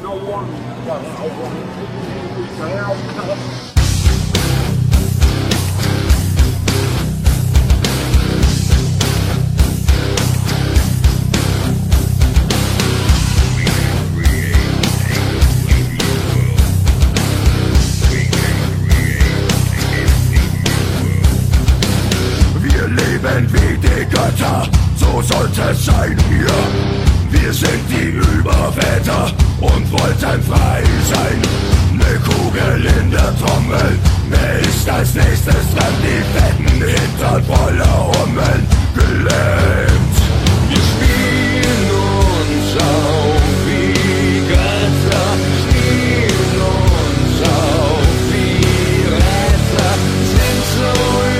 no one but I want to wie die Götter, so sollte es sein hier. Wir sind die Überväter und wollten frei sein. Ne Kugel in der Trommel, wer ist als nächstes dran? Die fetten Hintern voller Hummeln gelähmt. Wir spielen uns auf wie Götter, spielen uns auf wie Retter, sind so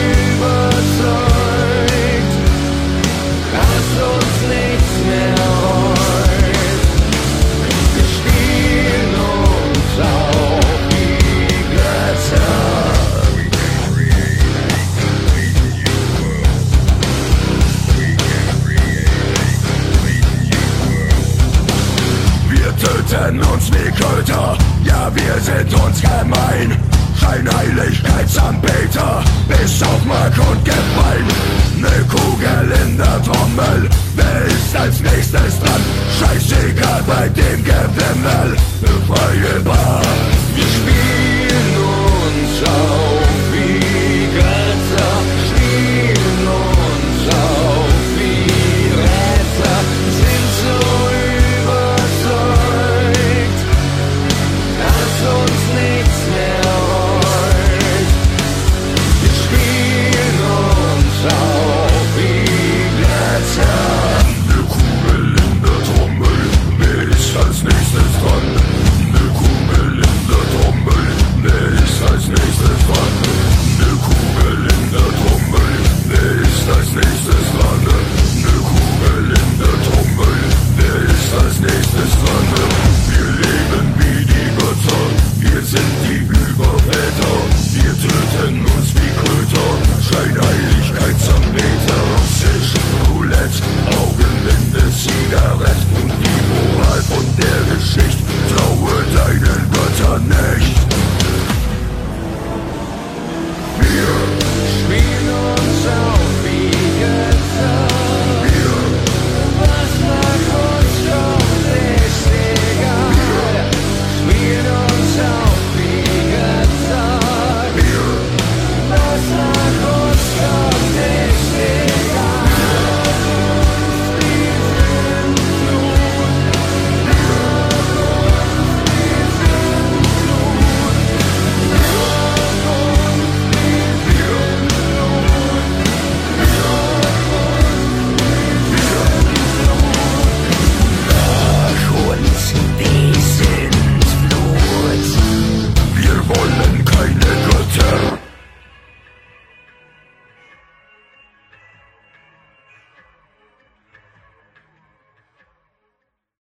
überzeugt, dass uns nichts mehr reut. Wir spielen uns auf wie Götter. Wir töten uns wie Köter, ja wir sind uns gemein. Scheinheiligkeitsanbeter, bis auf Mark und Gebein. Ne Kugel in der Trommel, wer ist als nächstes dran? Scheißegal bei dem Gewimmel, feuerbar.